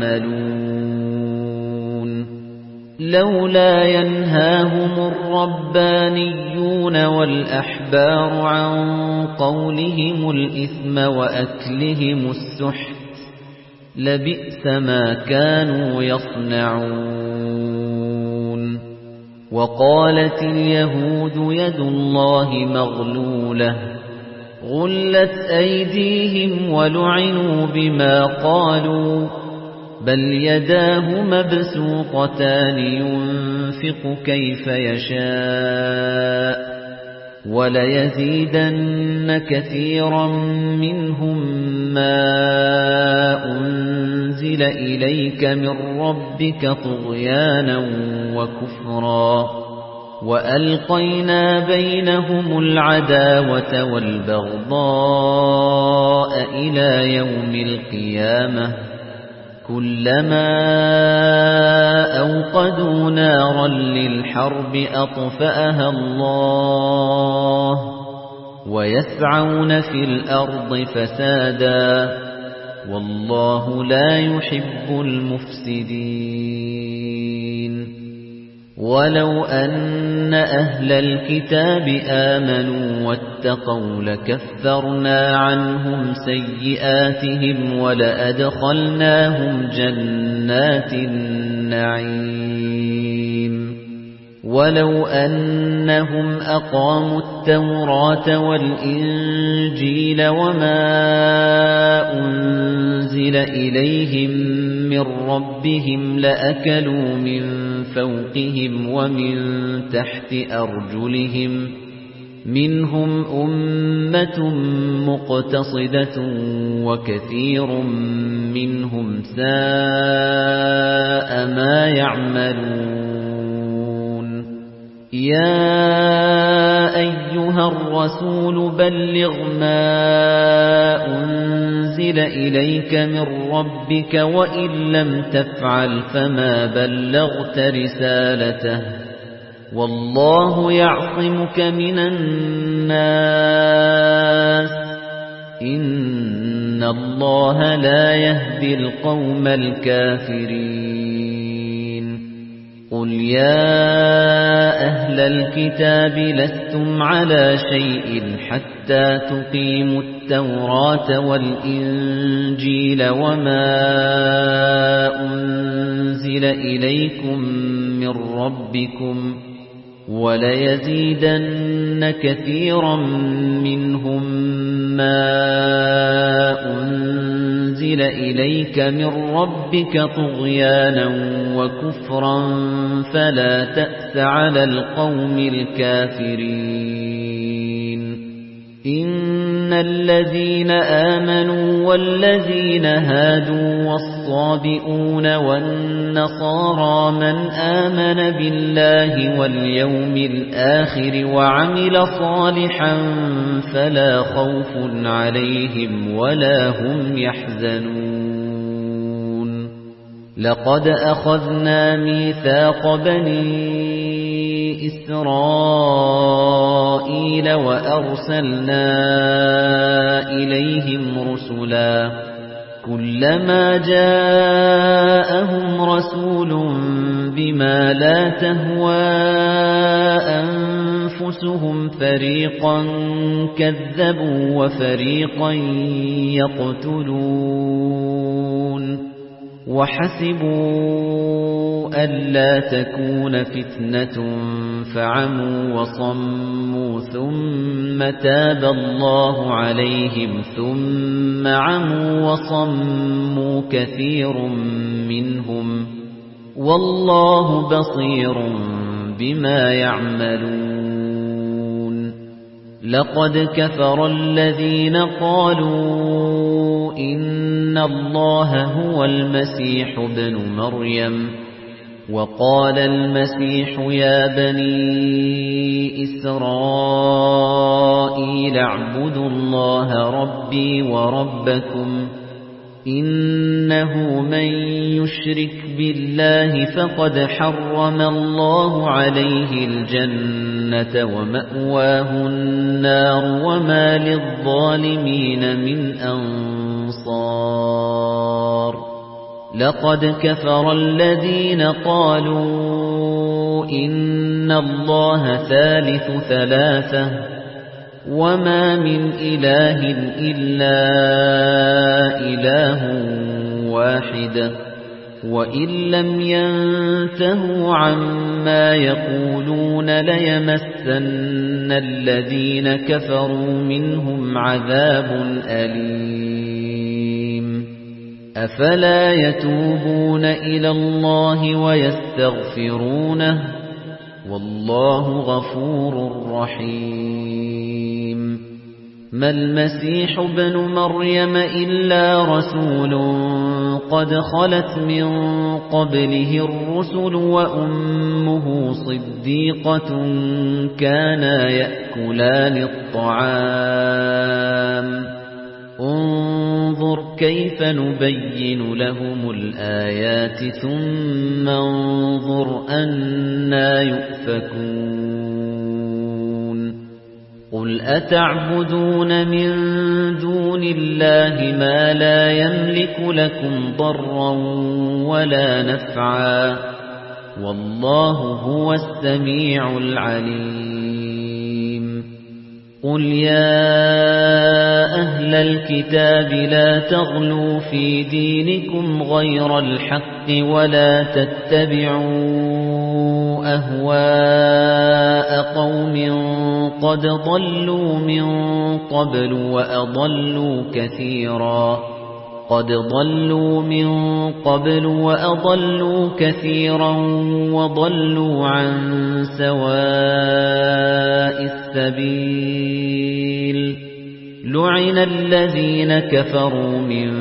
يَعْمَلُونَ لَوْلَا يَنْهَاهُمُ الرَّبَّانِيُّونَ وَالْأَحْبَارُ عَن قَوْلِهِمُ الْإِثْمَ وَأَكْلِهِمُ السُّحْتَ لَبِئْسَ مَا كَانُوا يَصْنَعُونَ وَقَالَتِ الْيَهُودُ يَدُ اللَّهِ مَغْلُولَةٌ غُلَّتْ أَيْدِيهِمْ وَلُعِنُوا بِمَا قَالُوا بَلْ يَدَاهُ مَبْسُوطَتَانِ يُنْفِقُ كَيْفَ يَشَاءُ وَلَيَزِيدَنَّ كَثِيرًا مِنْهُمْ مَا أُنْزِلَ إِلَيْكَ مِنْ رَبِّكَ طُغْيَانًا وَكُفْرًا وَأَلْقَيْنَا بَيْنَهُمُ الْعَدَاوَةَ وَالْبَغْضَاءَ إِلَى يَوْمِ الْقِيَامَةِ كُلَّمَا أَوْقَدُوا نَارًا لِلْحَرْبِ أَطْفَأَهَا اللَّهُ وَيَسْعَوْنَ فِي الْأَرْضِ فَسَادًا وَاللَّهُ لَا يُحِبُّ الْمُفْسِدِينَ وَلَوْ أَنَّ أَهْلَ الْكِتَابِ آمَنُوا وَاتَّقَوْا لَكَفَّرْنَا عَنْهُمْ سَيِّئَاتِهِمْ وَلَأَدْخَلْنَاهُمْ جَنَّاتِ النَّعِيمِ وَلَوْ أَنَّهُمْ أَقَامُوا التَّوْرَاةَ وَالْإِنْجِيلَ وَمَا أُنْزِلَ إِلَيْهِمْ مِنْ رَبِّهِمْ لَأَكَلُوا مِنْ فَوْقِهِمْ وَمِنْ تَحْتِ أَرْجُلِهِمْ مِنْهُمْ أُمَّةٌ مُقْتَصِدَةٌ وَكَثِيرٌ مِنْهُمْ سَاءَ مَا يَعْمَلُونَ يَا أَيُّهَا الرَّسُولُ بَلِّغْ مَا أُنْزِلَ إِلَيْكَ مِنْ رَبِّكَ وَإِنْ لَمْ تَفْعَلْ فَمَا بَلَّغْتَ رِسَالَتَهُ وَاللَّهُ يَعْصِمُكَ مِنَ النَّاسِ إِنَّ اللَّهَ لَا يَهْدِي الْقَوْمَ الْكَافِرِينَ قُلْ يَا أَهْلَ الْكِتَابِ لَسْتُمْ عَلَى شَيْءٍ حَتَّى تُقِيمُوا التَّوْرَاةَ وَالْإِنْجِيلَ وَمَا أُنْزِلَ إِلَيْكُمْ مِنْ رَبِّكُمْ وَلَيَزِيدَنَّ كَثِيرًا مِنْهُمْ مَا أُنْزِلَ إِلَيْكَ مِنْ رَبِّكَ طُغْيَانًا وَكُفْرًا فَلَا تَأْسَ عَلَى الْقَوْمِ الْكَافِرِينَ إِنَّ الَّذِينَ آمَنُوا وَالَّذِينَ هَادُوا وَالصَّابِئُونَ وَالنَّصَارَى مَنْ آمَنَ بِاللَّهِ وَالْيَوْمِ الْآخِرِ وَعَمِلَ صَالِحًا فَلَا خَوْفٌ عَلَيْهِمْ وَلَا هُمْ يَحْزَنُونَ لَقَدْ أَخَذْنَا مِيثَاقَ بَنِي إِسْرَائِيلَ وَأَرْسَلْنَا إِلَيْهِمْ رُسُلًا كُلَّمَا جَاءَهُمْ رَسُولٌ بِمَا لَا تَهْوَى أَنفُسُهُمْ فَرِيقًا كَذَّبُوا وَفَرِيقًا يَقْتُلُونَ وَحَسِبُوا أَلَّا تَكُونَ فِتْنَةٌ فَعَمُوا وَصَمُّوا ثُمَّ تَابَ اللَّهُ عَلَيْهِمْ ثُمَّ عَمُوا وَصَمُّوا كَثِيرٌ مِنْهُمْ وَاللَّهُ بَصِيرٌ بِمَا يَعْمَلُونَ لَقَدْ كَفَرَ الَّذِينَ قَالُوا إِنَّ اللَّهَ هُوَ الْمَسِيحُ ابْنُ مَرْيَمَ وَقَالَ الْمَسِيحُ يَا بَنِي إِسْرَائِيلَ اعْبُدُوا اللَّهَ رَبِّي وَرَبَّكُمْ إِنَّهُ مَن يُشْرِكْ بِاللَّهِ فَقَدْ حَرَّمَ اللَّهُ عَلَيْهِ الْجَنَّةَ وَمَأْوَاهُ النَّارُ وَمَا لِلظَّالِمِينَ مِنْ أَنصَارٍ لَقَدْ كَفَرَ الَّذِينَ قَالُوا إِنَّ اللَّهَ ثَالِثُ ثَلَاثَةٍ وَمَا مِنْ إِلَٰهٍ إِلَّا إِلَٰهٌ وَاحِدٌ وَإِن لَّمْ يَنْتَهُوا عَمَّا يَقُولُونَ لَيَمَسَّنَّ الَّذِينَ كَفَرُوا مِنْهُمْ عَذَابٌ أَلِيمٌ أَفَلَا يَتُوبُونَ إِلَى اللَّهِ وَيَسْتَغْفِرُونَهُ وَاللَّهُ غَفُورٌ رَّحِيمٌ مَا الْمَسِيحُ ابْنُ مَرْيَمَ إِلَّا رَسُولٌ قَدْ خَلَتْ مِن قَبْلِهِ الرُّسُلُ وَأُمُّهُ صِدِّيقَةٌ كَانَا يَأْكُلَانِ الطَّعَامَ انظُرْ كَيْفَ نُبَيِّنُ لَهُمُ الْآيَاتِ ثُمَّ انظُرْ أَنَّىٰ يُؤْفَكُونَ قُلْ أَتَعْبُدُونَ مِن دُونِ اللَّهِ مَا لَا يَمْلِكُ لَكُمْ ضَرًّا وَلَا نَفْعًا وَاللَّهُ هُوَ السَّمِيعُ الْعَلِيمُ قُلْ يَا أَهْلَ الْكِتَابِ لَا تَغْلُوا فِي دِينِكُمْ غَيْرَ الْحَقِّ وَلَا تَتَّبِعُوا أَهْوَاءَ قَوْمٍ قَدْ ضَلُّوا مِن قَبْلُ وَأَضَلُّوا كَثِيرًا قَدْ ضَلُّوا مِن قَبْلُ وَأَضَلُّوا كَثِيرًا وَضَلُّوا عَن سَوَاءِ السَّبِيلِ لُعِنَ الَّذِينَ كَفَرُوا مِن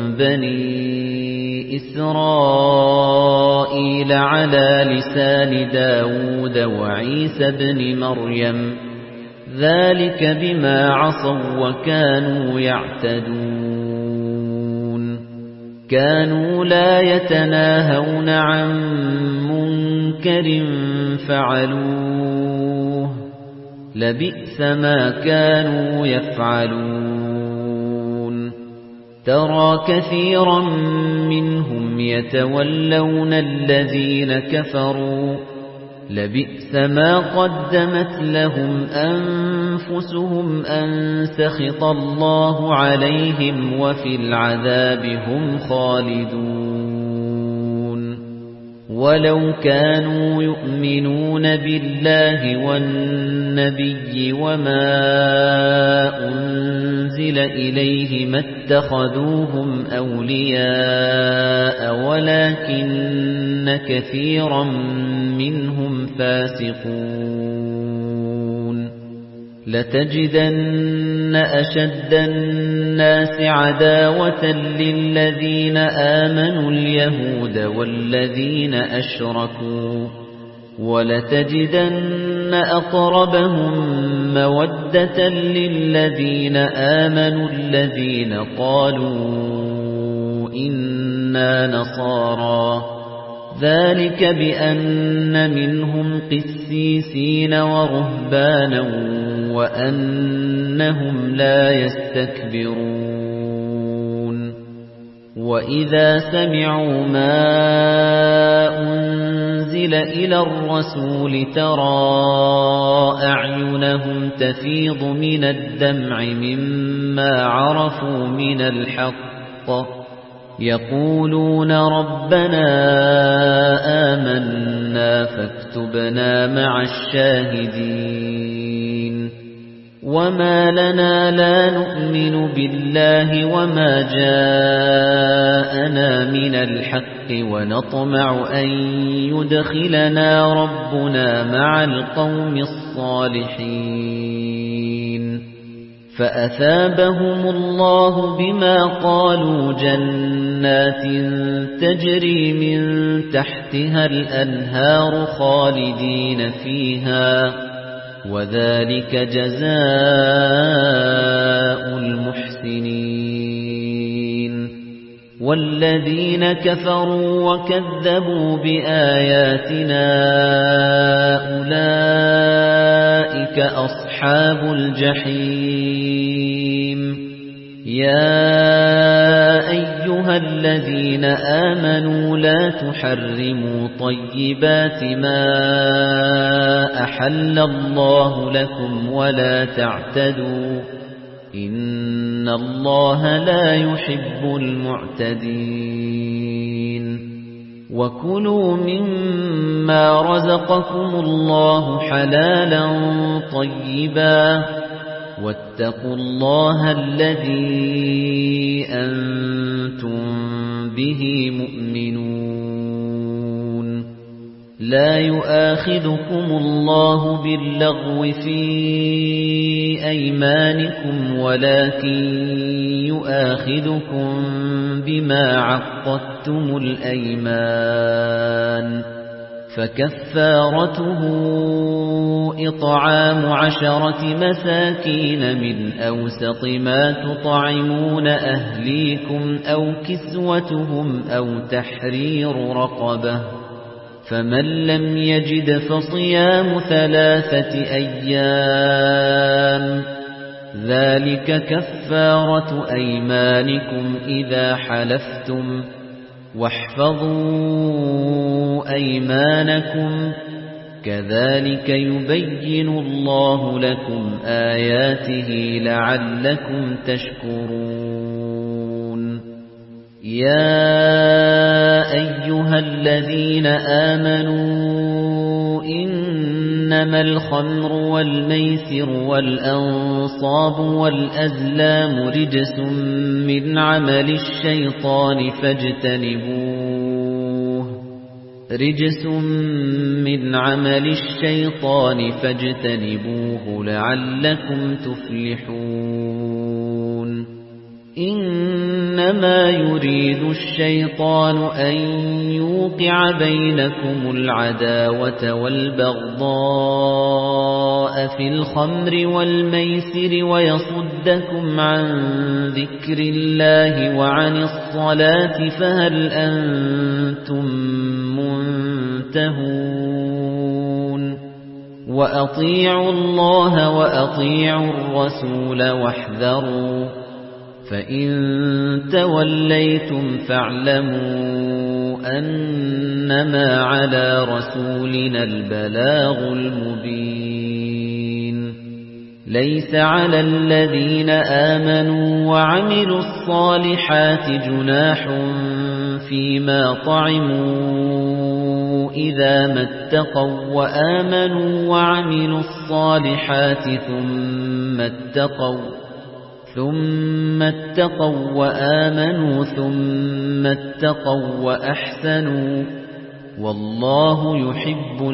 بَنِي إِسْرَائِيلَ عَلَى لِسَانِ دَاوُودَ وَعِيسَى ابْنِ مَرْيَمَ ذَلِكَ بِمَا عَصَوا وَكَانُوا يَعْتَدُونَ كَانُوا لَا يَتَنَاهَوْنَ عَن مُّنكَرٍ فَعَلُوهُ لَبِئْسَ مَا كَانُوا يَفْعَلُونَ ترى كثيرا منهم يتولون الذين كفروا لبئس ما قدمت لهم أنفسهم أن سخط الله عليهم وفي العذاب هم خالدون ولو كانوا يؤمنون بالله والنبي وما أنزل إليه ما اتخذوهم أولياء ولكن كثيرا منهم فاسقون لتجدن أشد الناس عداوة للذين آمنوا اليهود والذين أشركوا ولتجدن أقربهم مودة للذين آمنوا الذين قالوا إنا نصارى ذلك بأن منهم قسيسين ورهبانا وأنهم لا يستكبرون وإذا سمعوا ما أنزل إلى الرسول ترى أعينهم تفيض من الدمع مما عرفوا من الحق يقولون ربنا آمنا فاكتبنا مع الشاهدين وما لنا لا نؤمن بالله وما جاءنا من الحق ونطمع أن يدخلنا ربنا مع القوم الصالحين فأثابهم الله بما قالوا جنات تجري من تحتها الأنهار خالدين فيها وذلك جزاء المحسنين والذين كفروا وكذبوا بآياتنا أولئك أصحاب الجحيم يا أيها الذين آمنوا لا تحرموا طيبات ما أحل الله لكم ولا تعتدوا إن الله لا يحب المعتدين وكلوا مما رزقكم الله حلالا طيبا واتقوا الله الذي أنتم به مؤمنون لا يؤاخذكم الله باللغو في أيمانكم ولكن يؤاخذكم بما عقدتم الأيمان فكفارته إطعام عشرة مساكين من أوسط ما تطعمون أهليكم أو كسوتهم أو تحرير رقبة فمن لم يجد فصيام ثلاثة أيام ذلك كفارة أيمانكم إذا حلفتم واحفظوا أيمانكم كذلك يبين الله لكم آياته لعلكم تشكرون يا أيها الذين آمنوا إنما الخمر والميسر والأنصاب والأزلام رجس من عمل الشيطان فاجتنبوه رجس من عمل الشيطان فاجتنبوه لعلكم تفلحون إنما يريد الشيطان أن يوقع بينكم العداوة والبغضاء في الخمر والميسر ويصدكم عن ذكر الله وعن الصلاة فهل أنتم منتهون وأطيعوا الله وأطيعوا الرسول واحذروا فإن توليتم فاعلموا أنما على رسولنا البلاغ المبين ليس على الذين آمنوا وعملوا الصالحات جناح فيما طعموا إذا ما اتقوا وآمنوا وعملوا الصالحات ثم اتقوا ثم اتقوا وآمنوا ثم اتقوا وأحسنوا والله يحب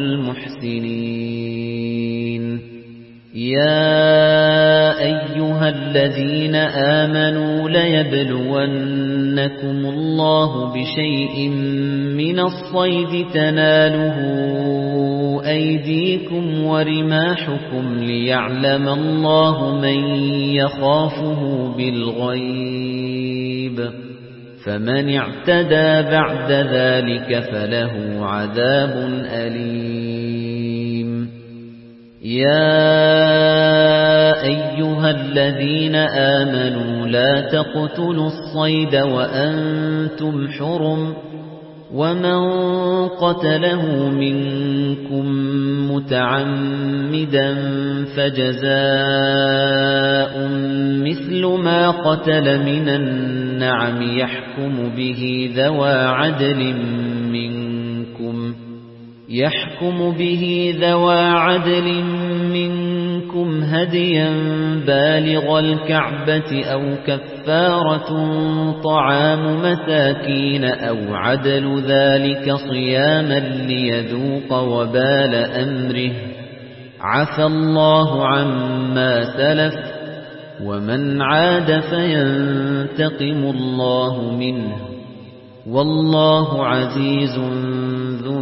المحسنين يا أيها الذين آمنوا ليبلونكم الله بشيء من الصيد تناله أيديكم ورماحكم ليعلم الله من يخافه بالغيب فمن اعتدى بعد ذلك فله عذاب أليم يا أيها الذين آمنوا لا تقتلوا الصيد وأنتم حرم ومن قتله منكم متعمدا فجزاء مثل ما قتل من النعم يحكم به ذوى عدل منكم يحكم به ذوى عدل منكم هديا بالغ الكعبة أو كفارة طعام مساكين أو عدل ذلك صياما ليذوق وبال أمره عفى الله عما سلف ومن عاد فينتقم الله منه والله عزيز ذو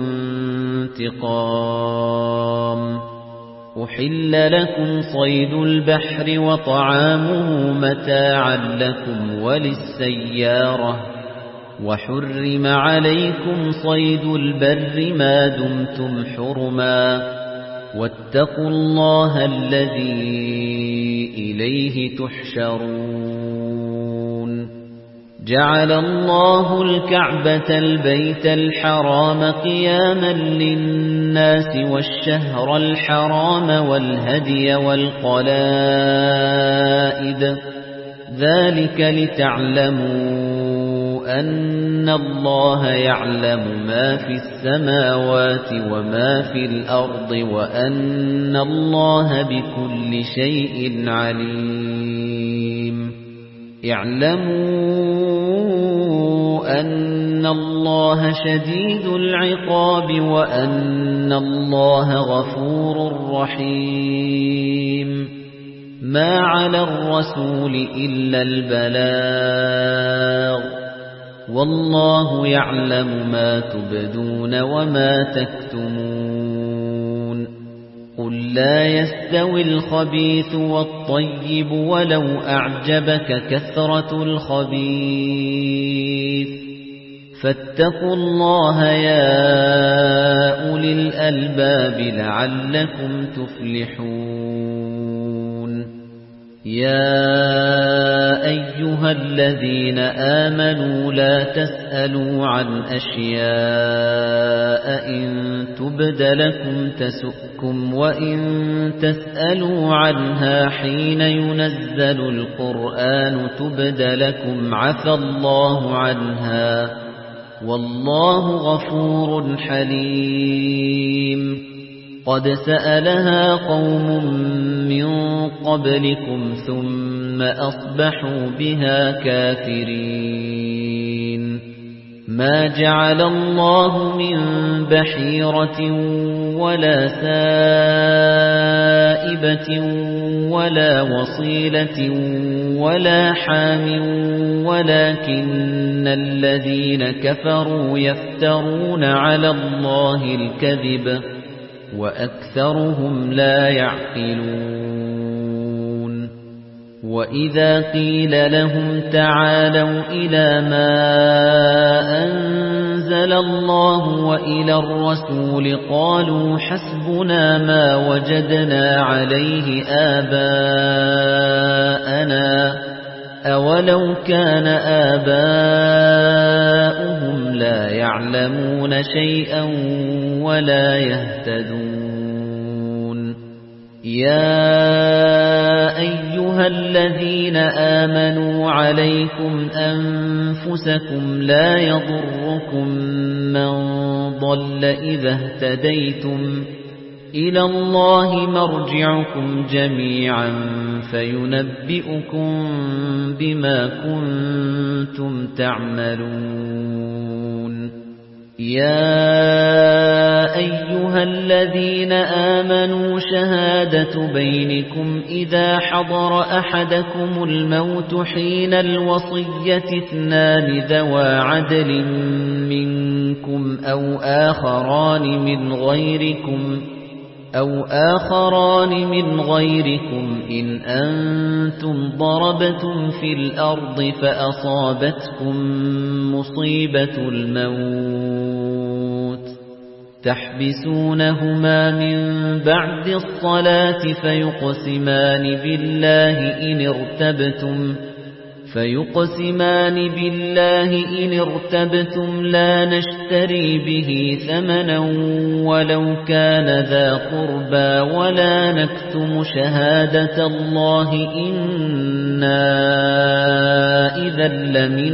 انتقام أحل لكم صيد البحر وطعامه متاعا لكم وللسيارة وحرم عليكم صيد البر ما دمتم حرما واتقوا الله الذي إليه تحشرون جعل الله الكعبة البيت الحرام قياما للناس والشهر الحرام والهدي والقلائد ذلك لتعلموا أن الله يعلم ما في السماوات وما في الأرض وأن الله بكل شيء عليم اعلموا أن الله شديد العقاب وأن الله غفور رحيم ما على الرسول إلا البلاغ والله يعلم ما تبدون وما تكتمون قل لا يستوي الخبيث والطيب ولو أعجبك كثرة الخبيث فاتقوا الله يا أولي الألباب لعلكم تفلحون يا أيها الذين آمنوا لا تسألوا عن أشياء إن تبد لكم تسؤكم وإن تسألوا عنها حين ينزل القرآن تبد لكم عفى الله عنها والله غفور حليم قد سألها قوم من قبلكم ثم أصبحوا بها كافرين ما جعل الله من بحيرة ولا سائبة ولا وصيلة ولا حام ولكن الذين كفروا يفترون على الله الكذب وأكثرهم لا يعقلون وإذا قيل لهم تعالوا إلى ما أنزل الله وإلى الرسول قالوا حسبنا ما وجدنا عليه آباءنا أَوَلَوْ كَانَ آبَاؤُهُمْ لَا يَعْلَمُونَ شَيْئًا وَلَا يَهْتَدُونَ يَا أَيُّهَا الَّذِينَ آمَنُوا عَلَيْكُمْ أَنفُسَكُمْ لَا يَضُرُّكُم مَّن ضَلَّ إِذَا اهْتَدَيْتُمْ إِلَى اللَّهِ مَرْجِعُكُمْ جَمِيعًا فَيُنَبِّئُكُم بِمَا كُنتُمْ تَعْمَلُونَ يَا أَيُّهَا الَّذِينَ آمَنُوا شَهَادَةُ بَيْنِكُمْ إِذَا حَضَرَ أَحَدَكُمُ الْمَوْتُ حِينَ الْوَصِيَّةِ اثْنَانِ ذَوَا عَدْلٍ مِنكُمْ أَوْ آخَرَانِ مِنْ غَيْرِكُمْ أَوْ آخَرَانِ مِنْ غَيْرِكُمْ إِنْ أَنْتُمْ ضَرَبْتُمْ فِي الْأَرْضِ فَأَصَابَتْكُمْ مُصِيبَةُ الْمَوْتِ تَحْبِسُونَهُمَا مِنْ بَعْدِ الصَّلَاةِ فَيُقْسِمَانِ بِاللَّهِ إِنِ ارْتَبْتُمْ فَيُقْسِمَانِ بِاللَّهِ إِنِ ارْتَبْتُمْ لَا نَشْتَرِي بِهِ ثَمَنًا وَلَوْ كَانَ ذَا قُرْبَى وَلَا نَكْتُمُ شَهَادَةَ اللَّهِ إِنَّا إِذًا لَّمِنَ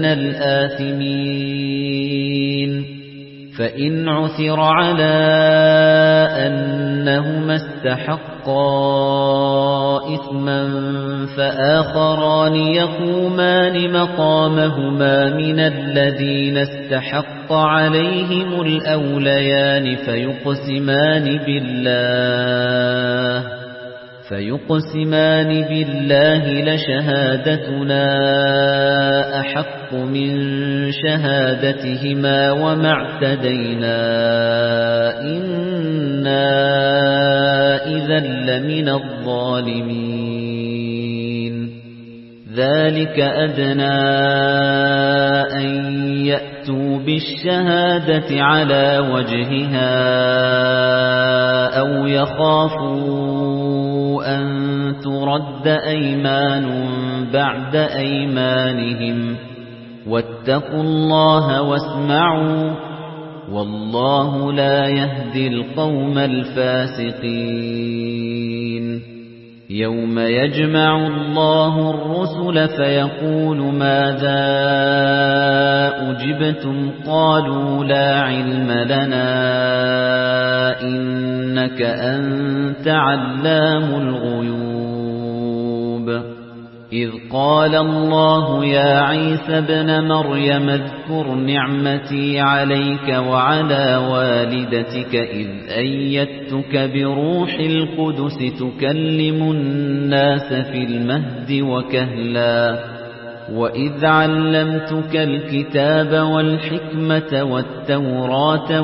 الْآثِمِينَ فَإِنْ عُثِرَ عَلَى أَنَّهُمَا اسْتَحَقَّا إِثْمًا فَآخَرَانِ يَقُومَانِ مَقَامَهُمَا مِنَ الَّذِينَ اسْتَحَقَّ عَلَيْهِمُ الْأَوْلَيَانِ فَيُقْسِمَانِ بِاللَّهِ فَيُقْسِمَانِ بِاللَّهِ لَشَهَادَتُنَا أَحَقُّ مِنْ شَهَادَتِهِمَا وَمَا اعْتَدَيْنَا إِنَّا إِذًا لَّمِنَ الظَّالِمِينَ ذَلِكَ أَدْنَى أَن يَأْتُوا بِالشَّهَادَةِ عَلَى وَجْهِهَا أَوْ يَخَافُوا أَن تُرَدَّ أَيْمَانٌ بَعْدَ أَيْمَانِهِمْ وَاتَّقُوا اللَّهَ وَاسْمَعُوا وَاللَّهُ لَا يَهْدِي الْقَوْمَ الْفَاسِقِينَ يَوْمَ يَجْمَعُ اللَّهُ الرُّسُلَ فَيَقُولُ مَاذَا أُجِبْتُمْ قَالُوا لَا عِلْمَ لَنَا إِنَّكَ أَنْتَ عَلَّامُ الْغُيُوبِ إِذْ قَالَ اللَّهُ يَا عِيسَى ابْنَ مَرْيَمَ اذْكُرْ نِعْمَتِي عَلَيْكَ وَعَلَى وَالِدَتِكَ إِذْ أَيَّدتُّكَ بِرُوحِ الْقُدُسِ تُكَلِّمُ النَّاسَ فِي الْمَهْدِ وَكَهْلًا وَإِذْ عَلَّمْتُكَ الْكِتَابَ وَالْحِكْمَةَ وَالتَّوْرَاةَ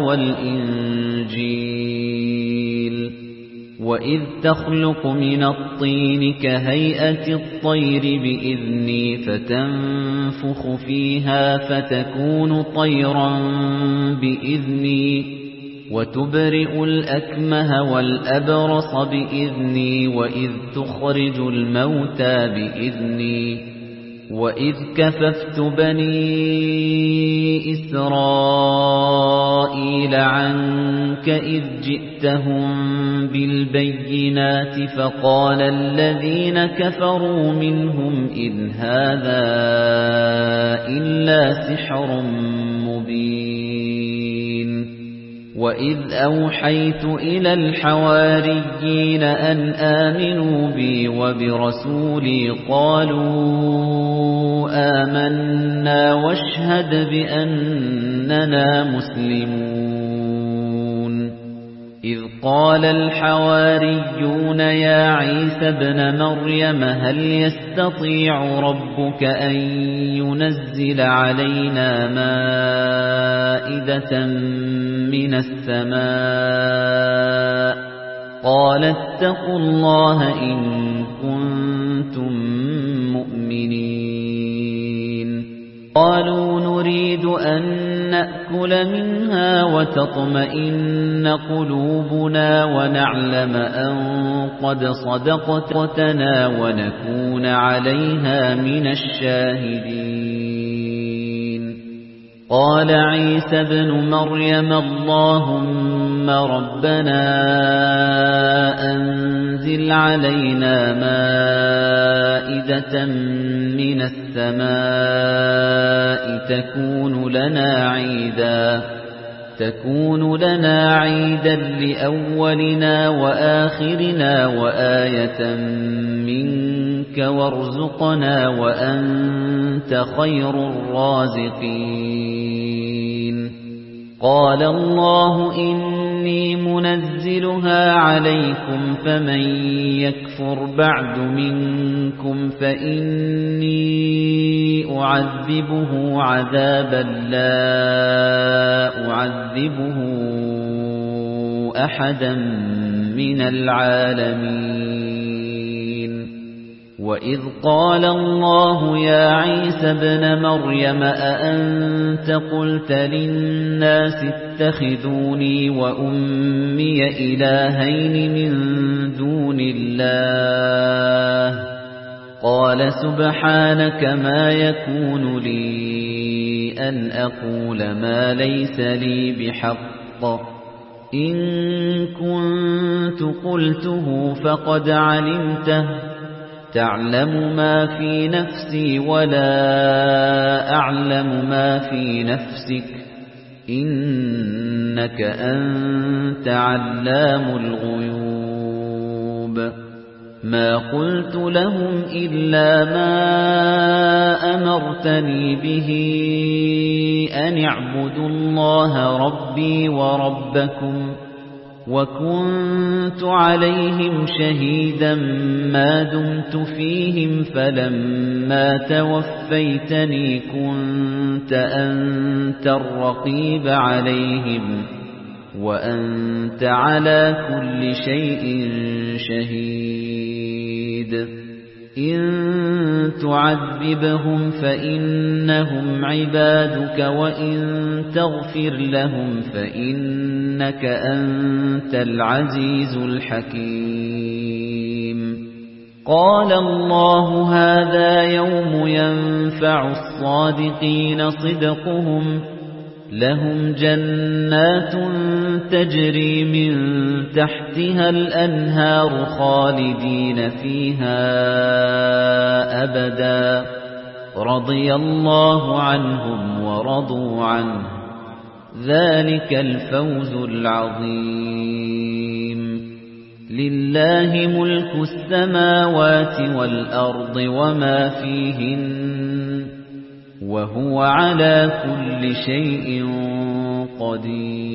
وَالْإِنْجِيلَ وَإِذْ تَخْلُقُ مِنَ الطِّينِ كَهَيْئَةِ الطَّيْرِ بِإِذْنِي فَتَنفُخُ فِيهَا فَتَكُونُ طَيْرًا بِإِذْنِي وَتُبْرِئُ الْأَكْمَهَ وَالْأَبْرَصَ بِإِذْنِي وَإِذْ تُخْرِجُ الْمَوْتَى بِإِذْنِي وَإِذْ كَفَفْتُ بَنِي إِسْرَائِيلَ عَنكَ إِذْ جِئْتَهُم بِالْبَيِّنَاتِ فَقَالَ الَّذِينَ كَفَرُوا مِنْهُمْ إِنْ هَذَا إِلَّا سِحْرٌ مُبِينٌ وَإِذْ أَوْحَيْتُ إِلَى الْحَوَارِيِّينَ أَنْ آمِنُوا بِي وَبِرَسُولِي قَالُوا آمَنَّا وَاشْهَدْ بِأَنَّنَا مُسْلِمُونَ إِذْ قَالَ الْحَوَارِيُّونَ يَا عِيسَى ابْنَ مَرْيَمَ هَلْ يَسْتَطِيعُ رَبُّكَ أَن يُنَزِّلَ عَلَيْنَا مَائِدَةً مِنَ السَّمَاءِ قَالَ اتَّقُوا اللَّهَ إِن كُنتُم مُّؤْمِنِينَ قالوا نريد أن نأكل منها وتطمئن قلوبنا ونعلم أن قد صدقتنا ونكون عليها من الشاهدين. قال عيسى ابن مريم اللهم ربنا أنزل علينا مائدة من السماء تكون لنا عيدا تكون لنا عيدا لأولنا وآخرنا وآية منك وارزقنا وأنت خير الرازقين. قال الله إني منزلها عليكم فمن يكفر بعد منكم فإني أعذبه عذابا لا أعذبه أحدا من العالمين. وإذ قال الله يا عيسى ابن مريم أأنت قلت للناس اتخذوني وأمي إلهين من دون الله قال سبحانك ما يكون لي أن أقول ما ليس لي بحق إن كنت قلته فقد علمته تعلم ما في نفسي ولا أعلم ما في نفسك إنك أنت علام الغيوب. ما قلت لهم إلا ما أمرتني به أن اعبدوا الله ربي وربكم وكنت عليهم شهيدا ما دمت فيهم فلما توفيتني كنت أنت الرقيب عليهم وأنت على كل شيء شهيد. إن تعذبهم فإنهم عبادك وإن تغفر لهم فإنك أنت العزيز الحكيم. قال الله هذا يوم ينفع الصادقين صدقهم لهم جنات تجري من تحتها الأنهار خالدين فيها أبدا رضي الله عنهم ورضوا عنه ذلك الفوز العظيم. لله ملك السماوات والأرض وما فيهن وهو على كل شيء قدير.